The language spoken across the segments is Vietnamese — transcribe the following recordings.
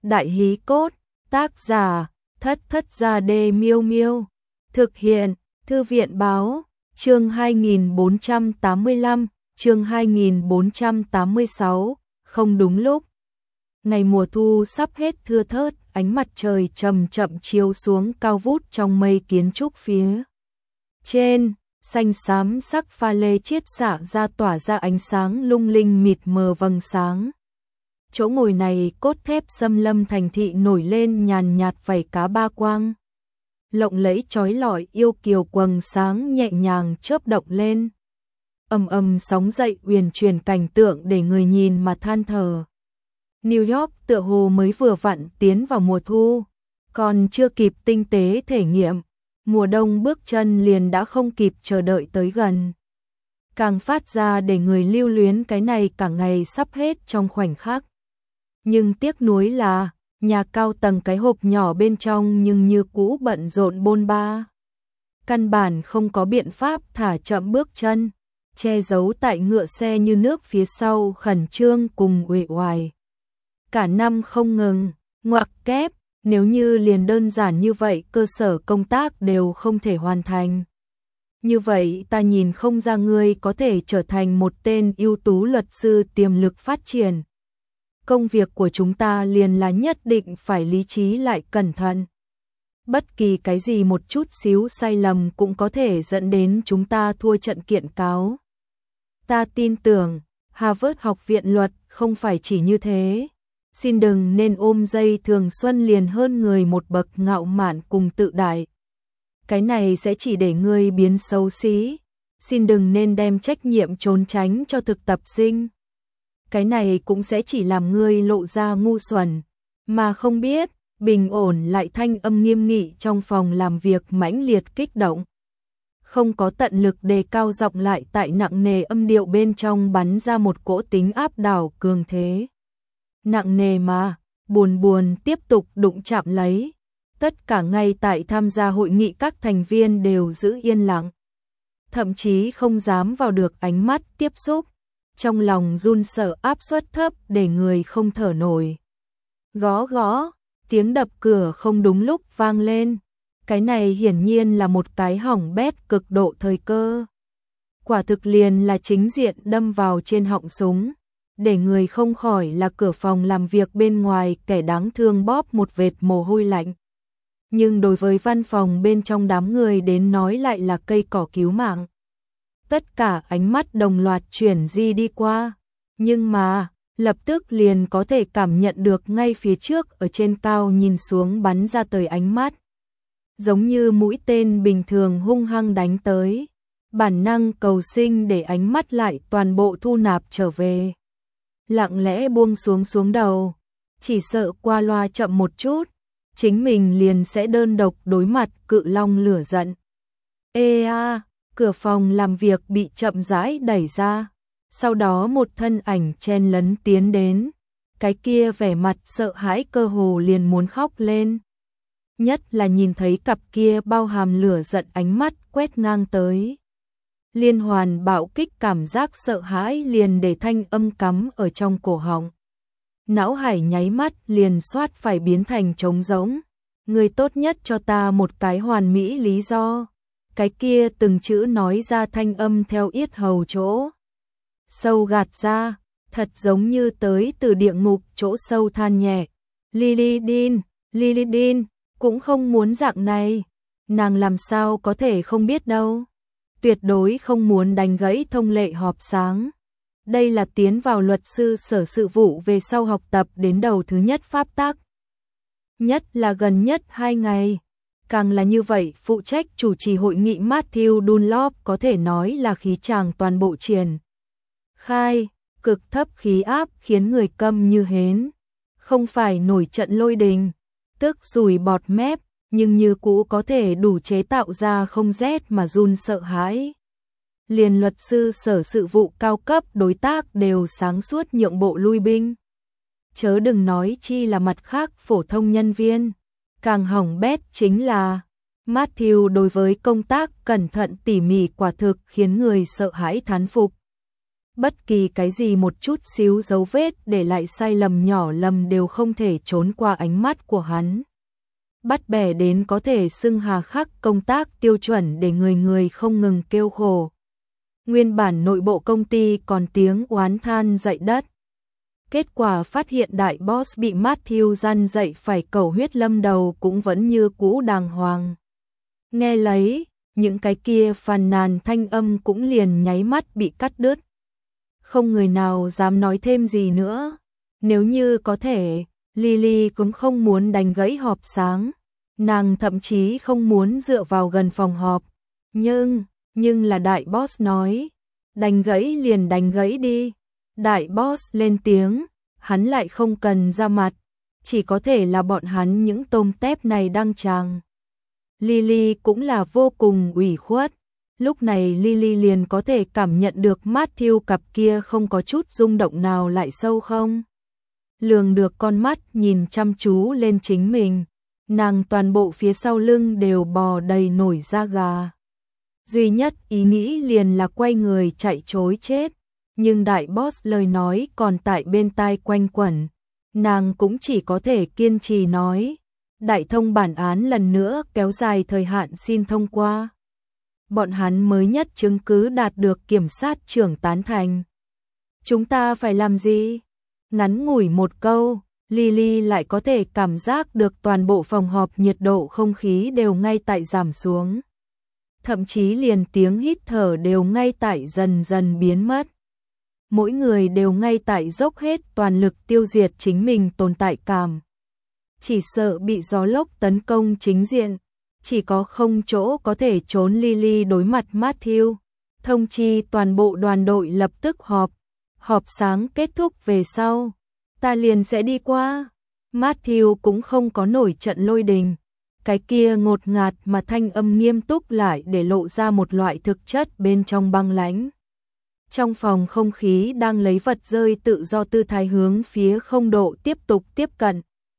Đại hí cốt, tác giả, Thất Thất Gia Đê Miêu Miêu. Thực hiện, Thư viện báo, chương 2485, chương 2486, không đúng lúc. Ngày mùa thu sắp hết thưa thớt, ánh mặt trời chậm chậm chiếu xuống cao vút trong mây kiến trúc phía trên, xanh xám sắc pha lê chiết xạ ra tỏa ra ánh sáng lung linh mịt mờ vầng sáng. Chỗ ngồi này cốt thép xâm lâm thành thị nổi lên nhàn nhạt vảy cá ba quang. Lộng lẫy chói lọi yêu kiều quầng sáng nhẹ nhàng chớp động lên. Ầm ầm sóng dậy uyển chuyển cảnh tượng để người nhìn mà than thở. New York tựa hồ mới vừa vặn tiến vào mùa thu, còn chưa kịp tinh tế thể nghiệm, mùa đông bước chân liền đã không kịp chờ đợi tới gần. Càng phát ra để người lưu luyến cái này cả ngày sắp hết trong khoảnh khắc. Nhưng tiếc nuối là, nhà cao tầng cái hộp nhỏ bên trong nhưng như cũ bận rộn bôn ba. Căn bản không có biện pháp thả chậm bước chân, che giấu tại ngựa xe như nước phía sau khẩn trương cùng uể oải. Cả năm không ngừng, ngoặc kép, nếu như liền đơn giản như vậy cơ sở công tác đều không thể hoàn thành. Như vậy ta nhìn không ra ngươi có thể trở thành một tên ưu tú luật sư tiềm lực phát triển. Công việc của chúng ta liền là nhất định phải lý trí lại cẩn thận. Bất kỳ cái gì một chút xíu sai lầm cũng có thể dẫn đến chúng ta thua trận kiện cáo. Ta tin tưởng, Harvard học viện luật không phải chỉ như thế. Xin đừng nên ôm dây thường xuân liền hơn người một bậc ngạo mạn cùng tự đại. Cái này sẽ chỉ để ngươi biến xấu xí. Xin đừng nên đem trách nhiệm trốn tránh cho thực tập sinh. Cái này cũng sẽ chỉ làm ngươi lộ ra ngu xuẩn, mà không biết. Bình ổn lại thanh âm nghiêm nghị trong phòng làm việc mãnh liệt kích động. Không có tận lực đề cao giọng lại tại nặng nề âm điệu bên trong bắn ra một cỗ tính áp đảo cường thế. Nặng nề mà, buồn buồn tiếp tục đụng chạm lấy. Tất cả ngay tại tham gia hội nghị các thành viên đều giữ yên lặng. Thậm chí không dám vào được ánh mắt tiếp xúc. Trong lòng run sợ áp suất thấp để người không thở nổi. Gõ gõ, tiếng đập cửa không đúng lúc vang lên. Cái này hiển nhiên là một cái hỏng bét cực độ thời cơ. Quả thực liền là chính diện đâm vào trên họng súng. Để người không khỏi là cửa phòng làm việc bên ngoài kẻ đáng thương bóp một vệt mồ hôi lạnh. Nhưng đối với văn phòng bên trong đám người đến nói lại là cây cỏ cứu mạng. Tất cả ánh mắt đồng loạt chuyển di đi qua. Nhưng mà, lập tức liền có thể cảm nhận được ngay phía trước ở trên cao nhìn xuống bắn ra tới ánh mắt. Giống như mũi tên bình thường hung hăng đánh tới. Bản năng cầu sinh để ánh mắt lại toàn bộ thu nạp trở về. Lặng lẽ buông xuống đầu. Chỉ sợ qua loa chậm một chút. Chính mình liền sẽ đơn độc đối mặt cự long lửa giận. Cửa phòng làm việc bị chậm rãi đẩy ra. Sau đó một thân ảnh chen lấn tiến đến. Cái kia vẻ mặt sợ hãi cơ hồ liền muốn khóc lên. Nhất là nhìn thấy cặp kia bao hàm lửa giận ánh mắt quét ngang tới. Liên hoàn bạo kích cảm giác sợ hãi liền để thanh âm cắm ở trong cổ họng. Não hải nháy mắt liền xoát phải biến thành trống rỗng. Người tốt nhất cho ta một cái hoàn mỹ lý do. Cái kia từng chữ nói ra thanh âm theo yết hầu chỗ sâu gạt ra, thật giống như tới từ địa ngục chỗ sâu than nhẹ. Lily Dean, cũng không muốn dạng này. Nàng làm sao có thể không biết đâu. Tuyệt đối không muốn đánh gãy thông lệ họp sáng. Đây là tiến vào luật sư sở sự vụ về sau học tập đến đầu thứ nhất pháp tắc. Nhất là gần nhất 2 ngày. Càng là như vậy, phụ trách chủ trì hội nghị Matthew Dunlop có thể nói là khí tràng toàn bộ triển khai, cực thấp khí áp khiến người câm như hến. Không phải nổi trận lôi đình, tức rủi bọt mép, nhưng như cũ có thể đủ chế tạo ra không rét mà run sợ hãi. Liền luật sư sở sự vụ cao cấp đối tác đều sáng suốt nhượng bộ lui binh. Chớ đừng nói chi là mặt khác phổ thông nhân viên. Càng hỏng bét chính là Matthew đối với công tác cẩn thận tỉ mỉ quả thực khiến người sợ hãi thán phục. Bất kỳ cái gì một chút xíu dấu vết để lại sai lầm nhỏ lầm đều không thể trốn qua ánh mắt của hắn. Bắt bẻ đến có thể xưng hà khắc công tác tiêu chuẩn để người người không ngừng kêu khổ. Nguyên bản nội bộ công ty còn tiếng oán than dậy đất. Kết quả phát hiện đại boss bị Matthew răn dậy phải cầu huyết lâm đầu cũng vẫn như cũ đàng hoàng. Nghe lấy, những cái kia phàn nàn thanh âm cũng liền nháy mắt bị cắt đứt. Không người nào dám nói thêm gì nữa. Nếu như có thể, Lily cũng không muốn đánh gãy họp sáng. Nàng thậm chí không muốn dựa vào gần phòng họp. Nhưng là đại boss nói. Đánh gãy liền đánh gãy đi. Đại boss lên tiếng, hắn lại không cần ra mặt. Chỉ có thể là bọn hắn những tôm tép này đang tràng. Lily cũng là vô cùng ủy khuất. Lúc này Lily liền có thể cảm nhận được Matthew cặp kia không có chút rung động nào lại sâu không. Lường được con mắt nhìn chăm chú lên chính mình, nàng toàn bộ phía sau lưng đều bò đầy nổi da gà. Duy nhất ý nghĩ liền là quay người chạy trối chết, nhưng đại boss lời nói còn tại bên tai quanh quẩn, nàng cũng chỉ có thể kiên trì nói. Đại thông bản án lần nữa kéo dài thời hạn xin thông qua. Bọn hắn mới nhất chứng cứ đạt được kiểm sát trưởng tán thành. Chúng ta phải làm gì? Ngắn ngủi một câu, Lily lại có thể cảm giác được toàn bộ phòng họp nhiệt độ không khí đều ngay tại giảm xuống. Thậm chí liền tiếng hít thở đều ngay tại dần dần biến mất. Mỗi người đều ngay tại dốc hết toàn lực tiêu diệt chính mình tồn tại cảm. Chỉ sợ bị gió lốc tấn công chính diện, chỉ có không chỗ có thể trốn. Lily đối mặt Matthew, thông chi toàn bộ đoàn đội lập tức họp. Họp sáng kết thúc về sau, ta liền sẽ đi qua. Matthew cũng không có nổi trận lôi đình. Cái kia ngột ngạt mà thanh âm nghiêm túc lại để lộ ra một loại thực chất bên trong băng lãnh. Trong phòng không khí đang lấy vật rơi tự do tư thái hướng phía không độ tiếp tục tiếp cận.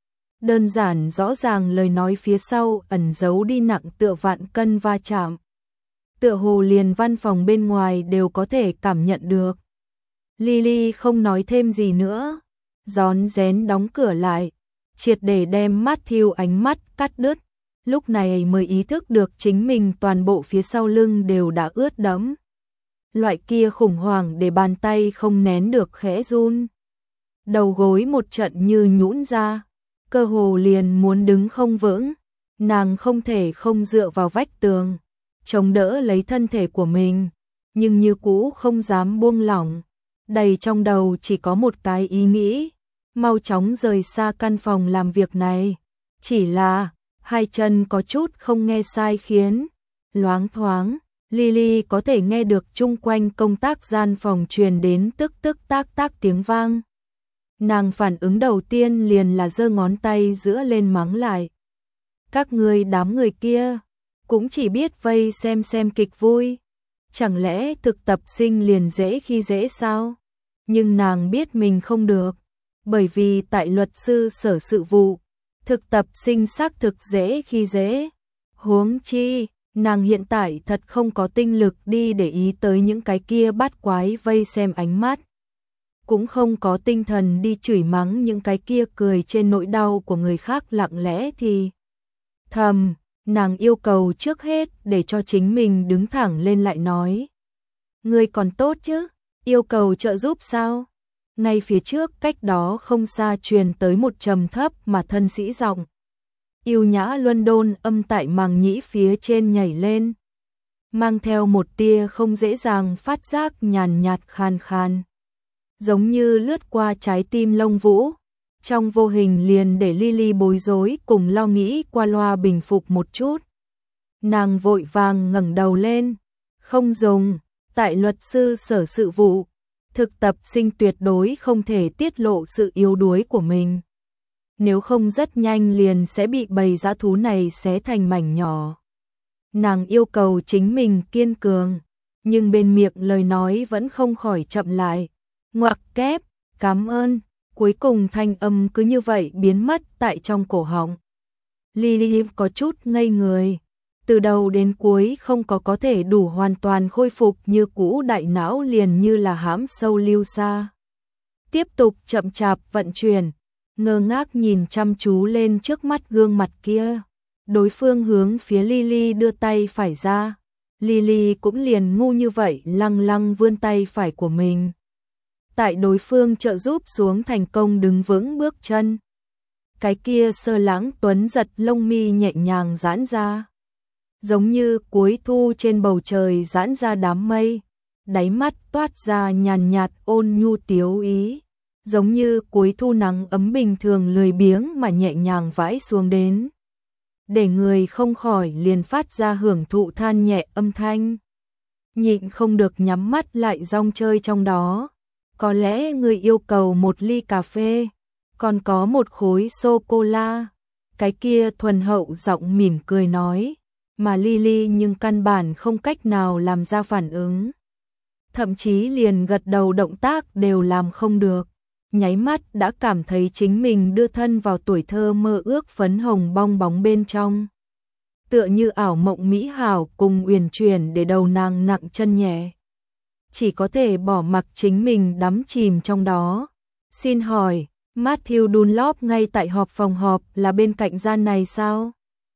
Đơn giản rõ ràng lời nói phía sau ẩn giấu đi nặng tựa vạn cân va chạm. Tựa hồ liền văn phòng bên ngoài đều có thể cảm nhận được. Lily không nói thêm gì nữa, rón rén đóng cửa lại, triệt để đem Matthew ánh mắt cắt đứt. Lúc này mới ý thức được chính mình toàn bộ phía sau lưng đều đã ướt đẫm. Loại kia khủng hoảng để bàn tay không nén được khẽ run. Đầu gối một trận như nhũn ra, cơ hồ liền muốn đứng không vững. Nàng không thể không dựa vào vách tường, chống đỡ lấy thân thể của mình, nhưng như cũ không dám buông lỏng. Đầy trong đầu chỉ có một cái ý nghĩ, mau chóng rời xa căn phòng làm việc này. Chỉ là, hai chân có chút không nghe sai khiến. Loáng thoáng, Lily có thể nghe được chung quanh công tác gian phòng truyền đến tức tức tác tác tiếng vang. Nàng phản ứng đầu tiên liền là giơ ngón tay giữa lên mắng lại. Các ngươi đám người kia, cũng chỉ biết vây xem kịch vui. Chẳng lẽ thực tập sinh liền dễ khi dễ sao? Nhưng nàng biết mình không được, bởi vì tại luật sư sở sự vụ, thực tập sinh xác thực dễ khi dễ. Huống chi, nàng hiện tại thật không có tinh lực đi để ý tới những cái kia bát quái vây xem ánh mắt. Cũng không có tinh thần đi chửi mắng những cái kia cười trên nỗi đau của người khác lặng lẽ thì thầm. Nàng yêu cầu trước hết để cho chính mình đứng thẳng lên lại nói. Ngươi còn tốt chứ? Yêu cầu trợ giúp sao? Ngay phía trước cách đó không xa truyền tới một trầm thấp mà thân sĩ giọng. Yêu nhã London âm tại màng nhĩ phía trên nhảy lên, mang theo một tia không dễ dàng phát giác nhàn nhạt khan khan, giống như lướt qua trái tim lông vũ, trong vô hình liền để Lily bối rối cùng lo nghĩ qua loa bình phục một chút. Nàng vội vàng ngẩng đầu lên, không dùng, tại luật sư sở sự vụ, thực tập sinh tuyệt đối không thể tiết lộ sự yếu đuối của mình. Nếu không rất nhanh liền sẽ bị bầy dã thú này xé thành mảnh nhỏ. Nàng yêu cầu chính mình kiên cường, nhưng bên miệng lời nói vẫn không khỏi chậm lại. Ngoặc kép, cảm ơn, cuối cùng thanh âm cứ như vậy biến mất tại trong cổ họng. Lily có chút ngây người, từ đầu đến cuối không có thể đủ hoàn toàn khôi phục như cũ, đại não liền như là hãm sâu lưu xa. Tiếp tục chậm chạp vận chuyển, ngơ ngác nhìn chăm chú lên trước mắt gương mặt kia. Đối phương hướng phía Lily đưa tay phải ra. Lily cũng liền ngu như vậy lăng lăng vươn tay phải của mình. Tại đối phương trợ giúp xuống thành công đứng vững bước chân. Cái kia sơ lãng tuấn giật lông mi nhẹ nhàng giãn ra. Giống như cuối thu trên bầu trời giãn ra đám mây. Đáy mắt toát ra nhàn nhạt ôn nhu tiếu ý. Giống như cuối thu nắng ấm bình thường lười biếng mà nhẹ nhàng vãi xuống đến. Để người không khỏi liền phát ra hưởng thụ than nhẹ âm thanh. Nhịn không được nhắm mắt lại rong chơi trong đó. Có lẽ người yêu cầu một ly cà phê, còn có một khối sô-cô-la. Cái kia thuần hậu giọng mỉm cười nói, mà Lily nhưng căn bản không cách nào làm ra phản ứng. Thậm chí liền gật đầu động tác đều làm không được. Nháy mắt đã cảm thấy chính mình đưa thân vào tuổi thơ mơ ước phấn hồng bong bóng bên trong. Tựa như ảo mộng mỹ hảo cùng uyển chuyển để đầu nàng nặng chân nhẹ. Chỉ có thể bỏ mặc chính mình đắm chìm trong đó. Xin hỏi, Matthew Dunlop ngay tại phòng họp là bên cạnh gian này sao?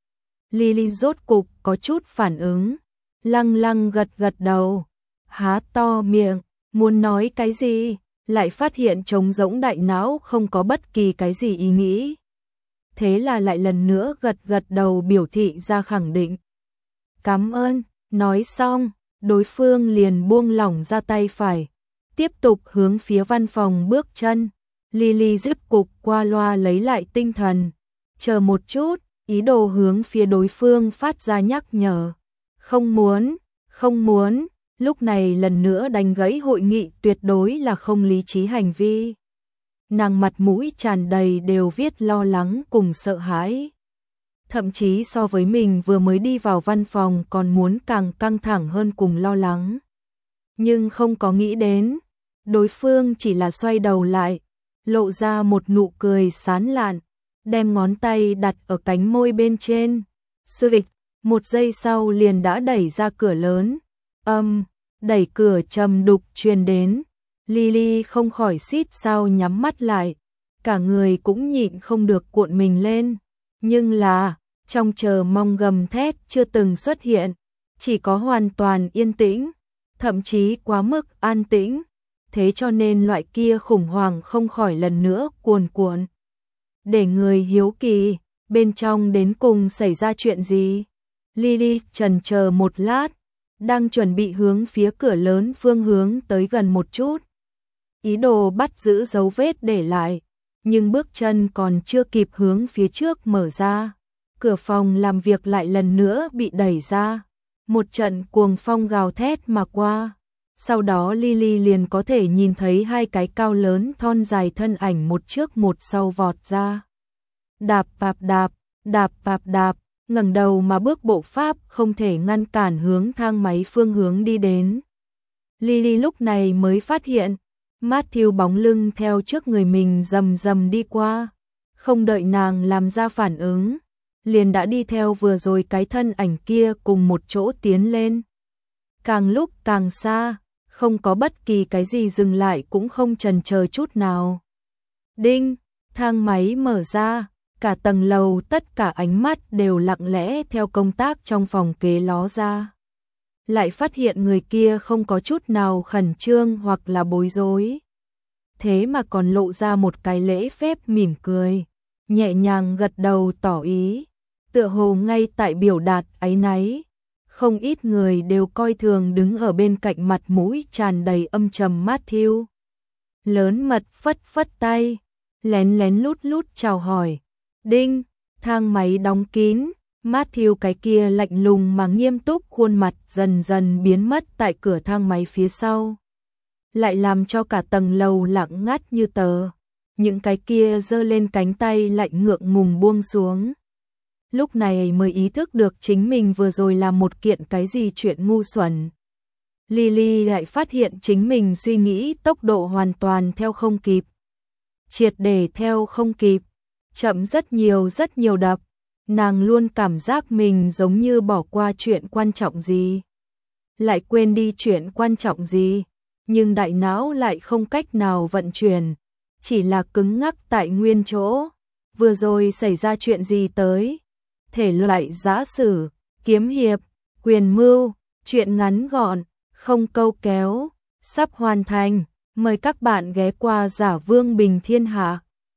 Lily rốt cục có chút phản ứng. Lăng lăng gật gật đầu. Há to miệng, muốn nói cái gì? Lại phát hiện trống rỗng đại não không có bất kỳ cái gì ý nghĩ. Thế là lại lần nữa gật gật đầu biểu thị ra khẳng định. Cảm ơn, nói xong, đối phương liền buông lỏng ra tay phải. Tiếp tục hướng phía văn phòng bước chân. Lily dứt cục qua loa lấy lại tinh thần. Chờ một chút, ý đồ hướng phía đối phương phát ra nhắc nhở. Không muốn. Lúc này lần nữa đánh gãy hội nghị tuyệt đối là không lý trí hành vi. Nàng mặt mũi tràn đầy đều viết lo lắng cùng sợ hãi. Thậm chí so với mình vừa mới đi vào văn phòng còn muốn càng căng thẳng hơn cùng lo lắng. Nhưng không có nghĩ đến, đối phương chỉ là xoay đầu lại, lộ ra một nụ cười sán lạn, đem ngón tay đặt ở cánh môi bên trên. Sực, một giây sau liền đã đẩy ra cửa lớn. Đẩy cửa trầm đục truyền đến. Lily không khỏi xít sao nhắm mắt lại. Cả người cũng nhịn không được cuộn mình lên. Nhưng là, trong chờ mong gầm thét chưa từng xuất hiện. Chỉ có hoàn toàn yên tĩnh. Thậm chí quá mức an tĩnh. Thế cho nên loại kia khủng hoảng không khỏi lần nữa cuồn cuộn. Để người hiếu kỳ, bên trong đến cùng xảy ra chuyện gì? Lily chần chờ một lát. Đang chuẩn bị hướng phía cửa lớn phương hướng tới gần một chút. Ý đồ bắt giữ dấu vết để lại. Nhưng bước chân còn chưa kịp hướng phía trước mở ra. Cửa phòng làm việc lại lần nữa bị đẩy ra. Một trận cuồng phong gào thét mà qua. Sau đó Lily liền có thể nhìn thấy hai cái cao lớn thon dài thân ảnh một trước một sau vọt ra. Đạp bạp đạp, đạp bạp đạp. Ngẩng đầu mà bước bộ pháp không thể ngăn cản hướng thang máy phương hướng đi đến. Lily lúc này mới phát hiện, Matthew bóng lưng theo trước người mình rầm rầm đi qua. Không đợi nàng làm ra phản ứng, liền đã đi theo vừa rồi cái thân ảnh kia cùng một chỗ tiến lên. Càng lúc càng xa, không có bất kỳ cái gì dừng lại cũng không chần chờ chút nào. Đinh, thang máy mở ra. Cả tầng lầu tất cả ánh mắt đều lặng lẽ theo công tác trong phòng kế ló ra. Lại phát hiện người kia không có chút nào khẩn trương hoặc là bối rối. Thế mà còn lộ ra một cái lễ phép mỉm cười, nhẹ nhàng gật đầu tỏ ý. Tựa hồ ngay tại biểu đạt áy náy. Không ít người đều coi thường đứng ở bên cạnh mặt mũi tràn đầy âm trầm Matthew. Lớn mật phất phất tay, lén lén lút lút chào hỏi. Đinh, thang máy đóng kín, Matthew cái kia lạnh lùng mà nghiêm túc khuôn mặt dần dần biến mất tại cửa thang máy phía sau. Lại làm cho cả tầng lầu lặng ngắt như tờ, những cái kia giơ lên cánh tay lạnh ngượng ngùng buông xuống. Lúc này mới ý thức được chính mình vừa rồi làm một kiện cái gì chuyện ngu xuẩn. Lily lại phát hiện chính mình suy nghĩ tốc độ hoàn toàn theo không kịp. Triệt để theo không kịp. Chậm rất nhiều đập. Nàng luôn cảm giác mình giống như bỏ qua chuyện quan trọng gì, lại quên đi chuyện quan trọng gì, nhưng đại não lại không cách nào vận chuyển, chỉ là cứng ngắc tại nguyên chỗ. Vừa rồi xảy ra chuyện gì tới? Thể loại giã sử, kiếm hiệp, quyền mưu, truyện ngắn gọn, không câu kéo, sắp hoàn thành. Mời các bạn ghé qua Giả Vương Bình Thiên Hạ.